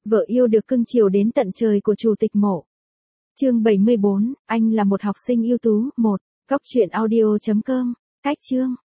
Vợ yêu được cưng chiều đến tận trời của chủ tịch Mộ. Chương 74, anh là một học sinh ưu tú. 1. Góc truyện audio.com. Cách chương.